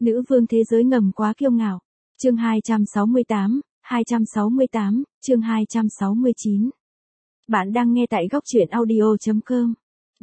Nữ vương thế giới ngầm quá kiêu ngạo. Chương 268, chương 269. Bạn đang nghe tại góc truyện audio.com.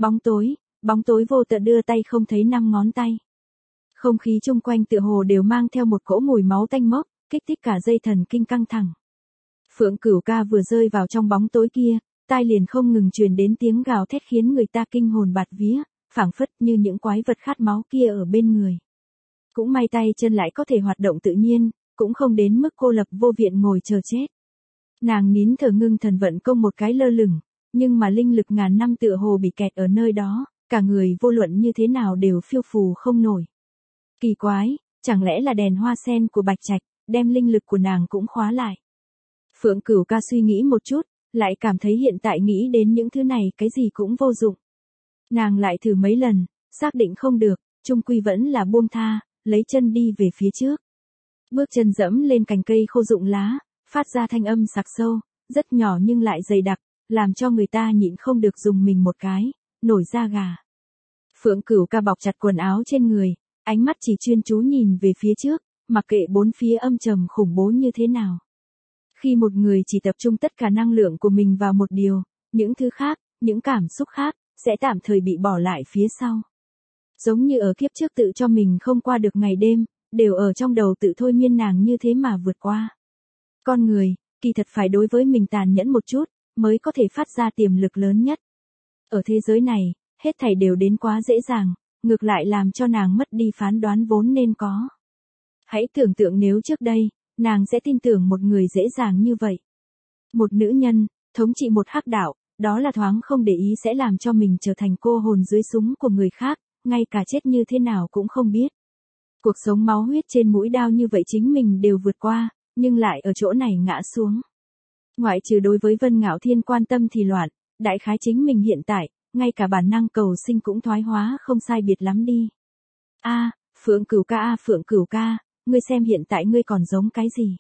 Bóng tối vô tận đưa tay không thấy năm ngón tay. Không khí chung quanh tựa hồ đều mang theo một cỗ mùi máu tanh mốc, kích thích cả dây thần kinh căng thẳng. Phượng Cửu Ca vừa rơi vào trong bóng tối kia, tai liền không ngừng truyền đến tiếng gào thét khiến người ta kinh hồn bạt vía, phảng phất như những quái vật khát máu kia ở bên người. Cũng may tay chân lại có thể hoạt động tự nhiên, cũng không đến mức cô lập vô viện ngồi chờ chết. Nàng nín thở ngưng thần vận công một cái lơ lửng, nhưng mà linh lực ngàn năm tựa hồ bị kẹt ở nơi đó, cả người vô luận như thế nào đều phiêu phù không nổi. Kỳ quái, chẳng lẽ là đèn hoa sen của Bạch Trạch, đem linh lực của nàng cũng khóa lại. Phượng Cửu Ca suy nghĩ một chút, lại cảm thấy hiện tại nghĩ đến những thứ này cái gì cũng vô dụng. Nàng lại thử mấy lần, xác định không được, chung quy vẫn là buông tha, lấy chân đi về phía trước. Bước chân dẫm lên cành cây khô rụng lá, phát ra thanh âm sặc sâu, rất nhỏ nhưng lại dày đặc, làm cho người ta nhịn không được dùng mình một cái, nổi da gà. Phượng Cửu Ca bọc chặt quần áo trên người, ánh mắt chỉ chuyên chú nhìn về phía trước, mặc kệ bốn phía âm trầm khủng bố như thế nào. Khi một người chỉ tập trung tất cả năng lượng của mình vào một điều, những thứ khác, những cảm xúc khác, sẽ tạm thời bị bỏ lại phía sau. Giống như ở kiếp trước tự cho mình không qua được ngày đêm, đều ở trong đầu tự thôi miên nàng như thế mà vượt qua. Con người, kỳ thật phải đối với mình tàn nhẫn một chút, mới có thể phát ra tiềm lực lớn nhất. Ở thế giới này, hết thảy đều đến quá dễ dàng, ngược lại làm cho nàng mất đi phán đoán vốn nên có. Hãy tưởng tượng nếu trước đây, nàng sẽ tin tưởng một người dễ dàng như vậy. Một nữ nhân, thống trị một hắc đạo, đó là thoáng không để ý sẽ làm cho mình trở thành cô hồn dưới súng của người khác, ngay cả chết như thế nào cũng không biết. Cuộc sống máu huyết trên mũi đao như vậy chính mình đều vượt qua, nhưng lại ở chỗ này ngã xuống. Ngoại trừ đối với Vân Ngạo Thiên quan tâm thì loạn, đại khái chính mình hiện tại, ngay cả bản năng cầu sinh cũng thoái hóa không sai biệt lắm đi. Phượng Cửu Ca, ngươi xem hiện tại ngươi còn giống cái gì?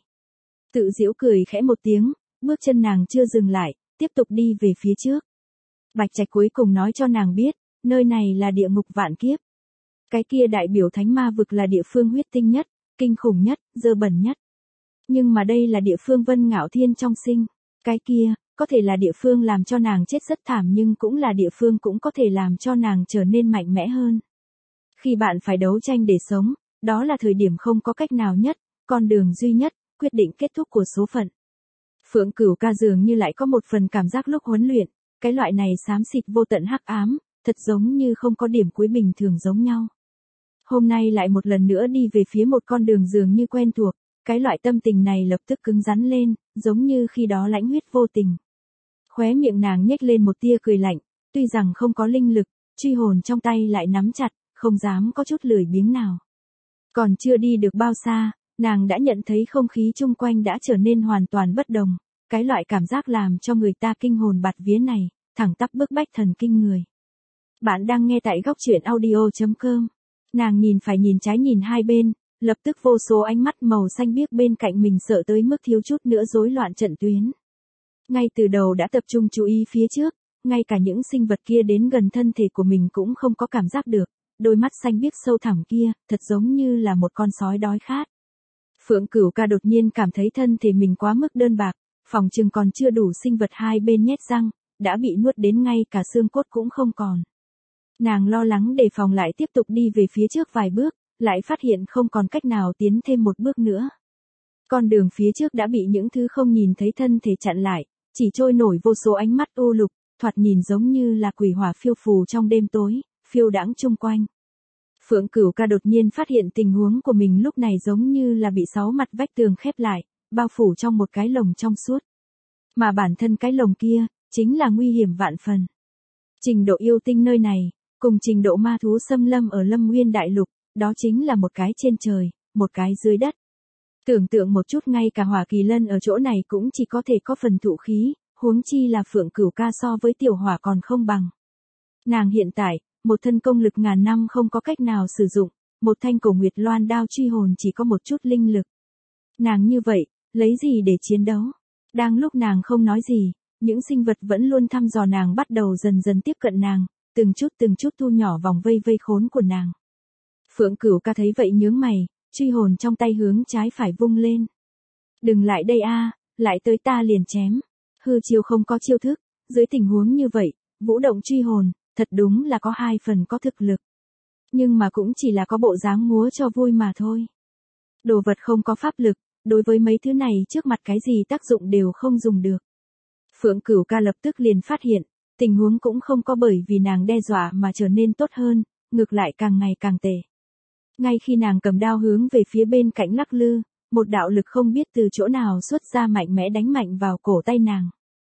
Tự giễu cười khẽ một tiếng, bước chân nàng chưa dừng lại, tiếp tục đi về phía trước. Bạch Trạch cuối cùng nói cho nàng biết, nơi này là địa ngục vạn kiếp. Cái kia đại biểu thánh ma vực là địa phương huyết tinh nhất, kinh khủng nhất, dơ bẩn nhất. Nhưng mà đây là địa phương Vân Ngạo Thiên trong sinh. Cái kia, có thể là địa phương làm cho nàng chết rất thảm nhưng cũng là địa phương cũng có thể làm cho nàng trở nên mạnh mẽ hơn. Khi bạn phải đấu tranh để sống, đó là thời điểm không có cách nào nhất, con đường duy nhất, quyết định kết thúc của số phận. Phượng Cửu Ca dường như lại có một phần cảm giác lúc huấn luyện, cái loại này xám xịt vô tận hắc ám, thật giống như không có điểm cuối bình thường giống nhau. Hôm nay lại một lần nữa đi về phía một con đường dường như quen thuộc, cái loại tâm tình này lập tức cứng rắn lên, giống như khi đó lãnh huyết vô tình. Khóe miệng nàng nhếch lên một tia cười lạnh, tuy rằng không có linh lực, truy hồn trong tay lại nắm chặt, không dám có chút lười biếng nào. Còn chưa đi được bao xa, nàng đã nhận thấy không khí chung quanh đã trở nên hoàn toàn bất đồng, cái loại cảm giác làm cho người ta kinh hồn bạt vía này, thẳng tắp bức bách thần kinh người. Bạn đang nghe tại góc truyện audio.com. Nàng nhìn phải nhìn trái nhìn hai bên, lập tức vô số ánh mắt màu xanh biếc bên cạnh mình sợ tới mức thiếu chút nữa rối loạn trận tuyến. Ngay từ đầu đã tập trung chú ý phía trước, ngay cả những sinh vật kia đến gần thân thể của mình cũng không có cảm giác được, đôi mắt xanh biếc sâu thẳm kia, thật giống như là một con sói đói khát. Phượng Cửu Ca đột nhiên cảm thấy thân thể mình quá mức đơn bạc, phòng chừng còn chưa đủ sinh vật hai bên nhét răng, đã bị nuốt đến ngay cả xương cốt cũng không còn. Nàng lo lắng đề phòng lại tiếp tục đi về phía trước vài bước, lại phát hiện không còn cách nào tiến thêm một bước nữa. Con đường phía trước đã bị những thứ không nhìn thấy thân thể chặn lại, chỉ trôi nổi vô số ánh mắt u lục, thoạt nhìn giống như là quỷ hỏa phiêu phù trong đêm tối, phiêu đãng chung quanh. Phượng Cửu Ca đột nhiên phát hiện tình huống của mình lúc này giống như là bị 6 mặt vách tường khép lại, bao phủ trong một cái lồng trong suốt. Mà bản thân cái lồng kia, chính là nguy hiểm vạn phần. Trình độ yêu tinh nơi này, cùng trình độ ma thú xâm lâm ở Lâm Nguyên Đại Lục, đó chính là một cái trên trời, một cái dưới đất. Tưởng tượng một chút ngay cả Hỏa Kỳ Lân ở chỗ này cũng chỉ có thể có phần thụ khí, huống chi là Phượng Cửu Ca so với tiểu hỏa còn không bằng. Nàng hiện tại, một thân công lực ngàn năm không có cách nào sử dụng, một thanh cổ nguyệt loan đao truy hồn chỉ có một chút linh lực. Nàng như vậy, lấy gì để chiến đấu? Đang lúc nàng không nói gì, những sinh vật vẫn luôn thăm dò nàng bắt đầu dần dần tiếp cận nàng, từng chút thu nhỏ vòng vây khốn của nàng. Phượng Cửu Ca thấy vậy nhướng mày, truy hồn trong tay hướng trái phải vung lên. Đừng lại đây a, lại tới ta liền chém. Hư chiêu không có chiêu thức, dưới tình huống như vậy, vũ động truy hồn, thật đúng là có 2 phần có thực lực. Nhưng mà cũng chỉ là có bộ dáng múa cho vui mà thôi. Đồ vật không có pháp lực, đối với mấy thứ này trước mặt cái gì tác dụng đều không dùng được. Phượng Cửu Ca lập tức liền phát hiện, tình huống cũng không có bởi vì nàng đe dọa mà trở nên tốt hơn, ngược lại càng ngày càng tệ. Ngay khi nàng cầm đao hướng về phía bên cạnh lắc lư, một đạo lực không biết từ chỗ nào xuất ra mạnh mẽ đánh mạnh vào cổ tay nàng.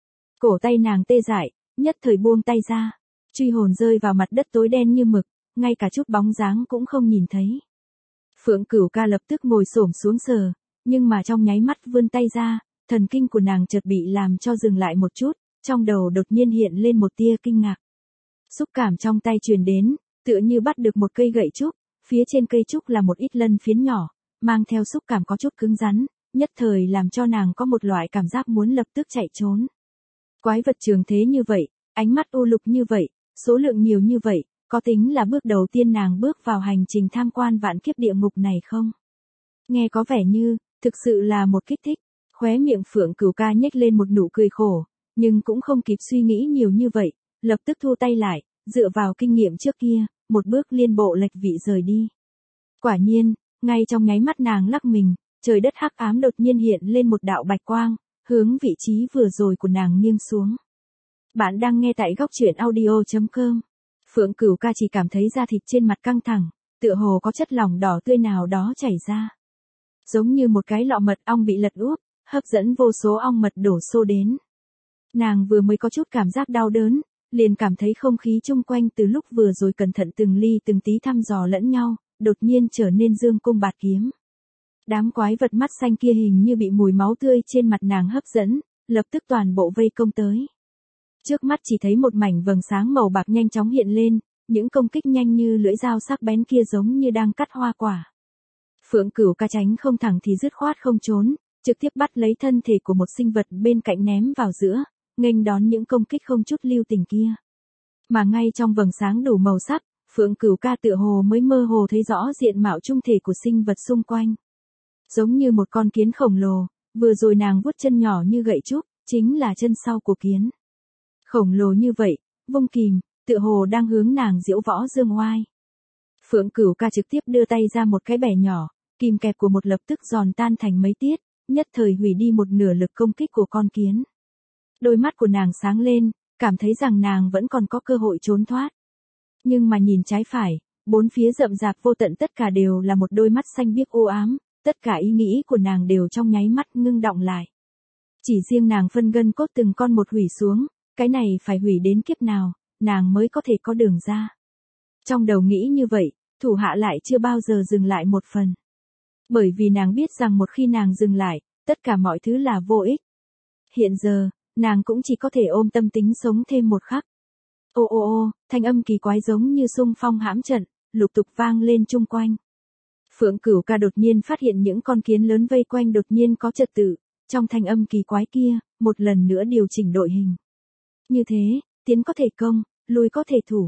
Cổ tay nàng tê dại, nhất thời buông tay ra, truy hồn rơi vào mặt đất tối đen như mực, ngay cả chút bóng dáng cũng không nhìn thấy. Phượng Cửu Ca lập tức ngồi xổm xuống sờ, nhưng mà trong nháy mắt vươn tay ra, thần kinh của nàng chợt bị làm cho dừng lại một chút, trong đầu đột nhiên hiện lên một tia kinh ngạc. Xúc cảm trong tay truyền đến, tựa như bắt được một cây gậy trúc, phía trên cây trúc là một ít lân phiến nhỏ, mang theo xúc cảm có chút cứng rắn, nhất thời làm cho nàng có một loại cảm giác muốn lập tức chạy trốn. Quái vật trường thế như vậy, ánh mắt u lục như vậy, số lượng nhiều như vậy, có tính là bước đầu tiên nàng bước vào hành trình tham quan vạn kiếp địa ngục này không? Nghe có vẻ như, thực sự là một kích thích, khóe miệng Phượng Cửu Ca nhếch lên một nụ cười khổ, nhưng cũng không kịp suy nghĩ nhiều như vậy, lập tức thu tay lại, dựa vào kinh nghiệm trước kia, một bước liên bộ lệch vị rời đi. Quả nhiên, ngay trong nháy mắt nàng lắc mình, trời đất hắc ám đột nhiên hiện lên một đạo bạch quang, hướng vị trí vừa rồi của nàng nghiêng xuống. Bạn đang nghe tại góc truyện audio.com. Phượng Cửu Ca chỉ cảm thấy da thịt trên mặt căng thẳng, tựa hồ có chất lỏng đỏ tươi nào đó chảy ra. Giống như một cái lọ mật ong bị lật úp, hấp dẫn vô số ong mật đổ xô đến. Nàng vừa mới có chút cảm giác đau đớn, liền cảm thấy không khí chung quanh từ lúc vừa rồi cẩn thận từng ly từng tí thăm dò lẫn nhau, đột nhiên trở nên dương cung bạt kiếm. Đám quái vật mắt xanh kia hình như bị mùi máu tươi trên mặt nàng hấp dẫn, lập tức toàn bộ vây công tới. Trước mắt chỉ thấy một mảnh vầng sáng màu bạc nhanh chóng hiện lên, những công kích nhanh như lưỡi dao sắc bén kia giống như đang cắt hoa quả. Phượng Cửu Ca tránh không thẳng thì dứt khoát không trốn, trực tiếp bắt lấy thân thể của một sinh vật bên cạnh ném vào giữa, nghênh đón những công kích không chút lưu tình kia. Mà ngay trong vầng sáng đủ màu sắc, Phượng Cửu Ca tựa hồ mới mơ hồ thấy rõ diện mạo trung thể của sinh vật xung quanh. Giống như một con kiến khổng lồ, vừa rồi nàng vuốt chân nhỏ như gậy trúc, chính là chân sau của kiến. Khổng lồ như vậy, vung kìm, tựa hồ đang hướng nàng diễu võ dương oai. Phượng Cửu Ca trực tiếp đưa tay ra một cái bẻ nhỏ, kìm kẹp của một lập tức giòn tan thành mấy tiết, nhất thời hủy đi một nửa lực công kích của con kiến. Đôi mắt của nàng sáng lên, cảm thấy rằng nàng vẫn còn có cơ hội trốn thoát. Nhưng mà nhìn trái phải, bốn phía rậm rạp vô tận tất cả đều là một đôi mắt xanh biếc u ám, tất cả ý nghĩ của nàng đều trong nháy mắt ngưng đọng lại. Chỉ riêng nàng phân gân cốt từng con một hủy xuống, cái này phải hủy đến kiếp nào, nàng mới có thể có đường ra. Trong đầu nghĩ như vậy, thủ hạ lại chưa bao giờ dừng lại một phần. Bởi vì nàng biết rằng một khi nàng dừng lại, tất cả mọi thứ là vô ích. Hiện giờ, nàng cũng chỉ có thể ôm tâm tính sống thêm một khắc. Ô ô ô, thanh âm kỳ quái giống như xung phong hãm trận, lục tục vang lên chung quanh. Phượng Cửu Ca đột nhiên phát hiện những con kiến lớn vây quanh đột nhiên có trật tự, trong thanh âm kỳ quái kia, một lần nữa điều chỉnh đội hình. Như thế, tiến có thể công, lui có thể thủ.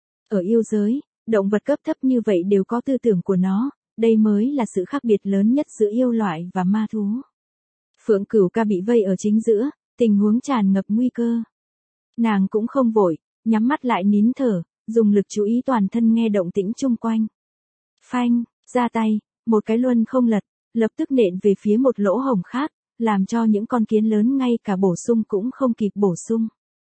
Ở yêu giới, động vật cấp thấp như vậy đều có tư tưởng của nó, đây mới là sự khác biệt lớn nhất giữa yêu loại và ma thú. Phượng Cửu Ca bị vây ở chính giữa, tình huống tràn ngập nguy cơ. Nàng cũng không vội, nhắm mắt lại nín thở, dùng lực chú ý toàn thân nghe động tĩnh chung quanh. Phanh, ra tay, một cái luân không lật, lập tức nện về phía một lỗ hổng khác, làm cho những con kiến lớn ngay cả bổ sung cũng không kịp bổ sung.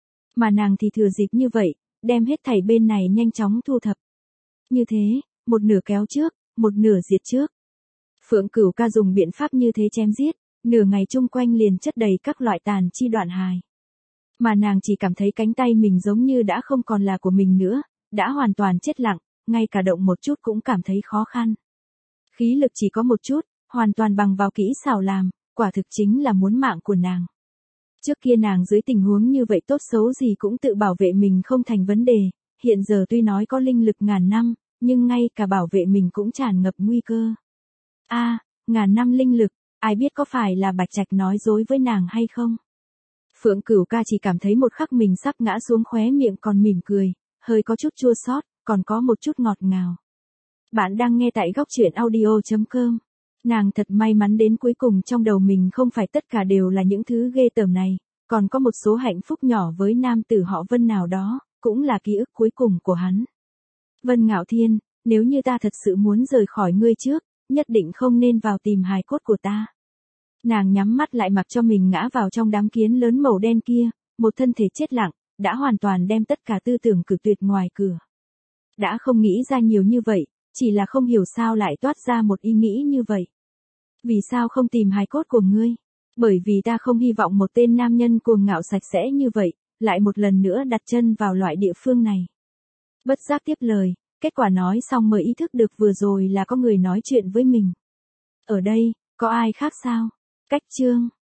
Mà nàng thì thừa dịp như vậy, đem hết thảy bên này nhanh chóng thu thập. Như thế, một nửa kéo trước, một nửa diệt trước. Phượng Cửu Ca dùng biện pháp như thế chém giết, nửa ngày chung quanh liền chất đầy các loại tàn chi đoạn hài. Mà nàng chỉ cảm thấy cánh tay mình giống như đã không còn là của mình nữa, đã hoàn toàn chết lặng, ngay cả động một chút cũng cảm thấy khó khăn. Khí lực chỉ có một chút, hoàn toàn bằng vào kỹ xảo làm, quả thực chính là muốn mạng của nàng. Trước kia nàng dưới tình huống như vậy tốt xấu gì cũng tự bảo vệ mình không thành vấn đề, hiện giờ tuy nói có linh lực ngàn năm, nhưng ngay cả bảo vệ mình cũng tràn ngập nguy cơ. Ngàn năm linh lực, ai biết có phải là Bạch Trạch nói dối với nàng hay không? Phượng Cửu Ca chỉ cảm thấy một khắc mình sắp ngã xuống, khóe miệng còn mỉm cười, hơi có chút chua xót, còn có một chút ngọt ngào. Bạn đang nghe tại góc truyện audio.com. Nàng thật may mắn đến cuối cùng trong đầu mình không phải tất cả đều là những thứ ghê tởm này, còn có một số hạnh phúc nhỏ với nam tử họ Vân nào đó, cũng là ký ức cuối cùng của hắn. Vân Ngạo Thiên, nếu như ta thật sự muốn rời khỏi ngươi trước, nhất định không nên vào tìm hài cốt của ta. Nàng nhắm mắt lại mặc cho mình ngã vào trong đám kiến lớn màu đen kia, một thân thể chết lặng, đã hoàn toàn đem tất cả tư tưởng cử tuyệt ngoài cửa. Đã không nghĩ ra nhiều như vậy, chỉ là không hiểu sao lại toát ra một ý nghĩ như vậy. Vì sao không tìm hài cốt của ngươi? Bởi vì ta không hy vọng một tên nam nhân cuồng ngạo sạch sẽ như vậy, lại một lần nữa đặt chân vào loại địa phương này. Bất giác tiếp lời, kết quả nói xong mới ý thức được vừa rồi là có người nói chuyện với mình. Ở đây, có ai khác sao? Cách chương